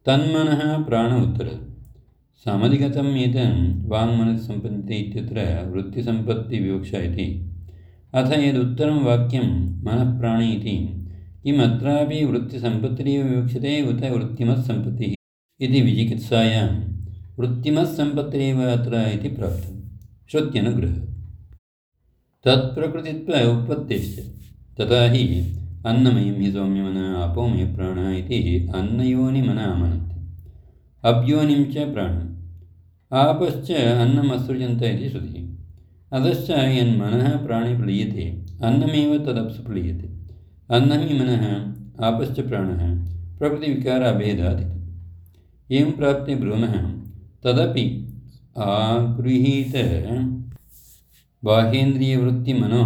तन्मनः प्राण उत्तरः। सामधिगतं एतं वाङ्मनस्सम्पद्यते इत्यत्र वृत्तिसम्पत्तिविवक्षा इति। अथ यदुत्तरं वाक्यं मनः प्राणे इति किमत्रापि वृत्तिसम्पत्तिरेव विवक्षते उत वृत्तिमत्सम्पत्तिः इति विचिकित्सायां वृत्तिमत्सम्पत्तिरेव अत्र इति प्राप्तं श्रुत्यनुग्रहः। तत्प्रकृतित्व उत्पत्तेश्च तथा हि अन्नमयं हि सौम्यमन अपोमय प्राणः इति अन्नयोनिमन आमनन्ति। अप्योनिं च प्राणम् आपश्च अन्नम् असृजन्त इति श्रुतिः। अतश्च यन्मनः प्राणे प्लीयते अन्नमेव तदप्सु प्लीयते। अन्नं हि मनः आपश्च प्राणः प्रकृतिविकाराभेदात् इति। एवं प्राप्ते ब्रूमः तदपि आगृहीत बाह्येन्द्रियवृत्तिमनो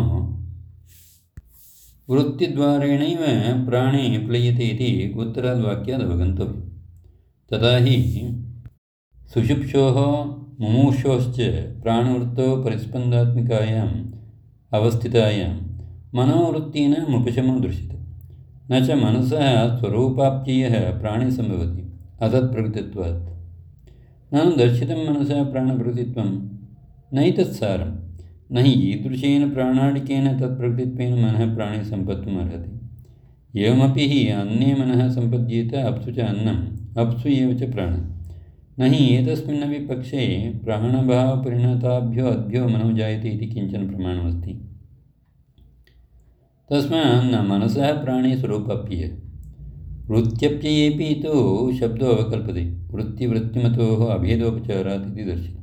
वृत्तिद्वारेणैव प्राणे प्लीयते इति उत्तराद्वाक्यात् अवगन्तव्यम्। तथा हि सुषुप्सोः मुमुक्षोश्च प्राणवृत्तौ परिस्पन्दात्मिकायाम् अवस्थितायां मनोवृत्तीनाम् उपशमो दृश्यते। न च मनसः स्वरूपाप्ययः प्राणे सम्भवति असत्प्रकृतित्वात्। ननु दर्शितं मनसः प्राणप्रकृतित्वं नैतत्सारं न हि ईदृशेन प्राणादिकेन तत्प्रकृतित्वेन मनः प्राणे सम्पत्तुम् अर्हति। एवमपि हि अन्ने मनः सम्पद्येत अप्सु च अन्नम् अप्सु एव च प्राणः। न हि एतस्मिन्नपि पक्षे प्राणभावपरिणताभ्यो अद्भ्यो मनो जायते इति किञ्चन प्रमाणमस्ति। तस्मात् न मनसः प्राणे स्वरूपाप्ययः। वृत्त्यप्ययेऽपि तु शब्दो अवकल्पते वृत्तिवृत्तिमतोः अभेदोपचारात् इति दर्शितम्।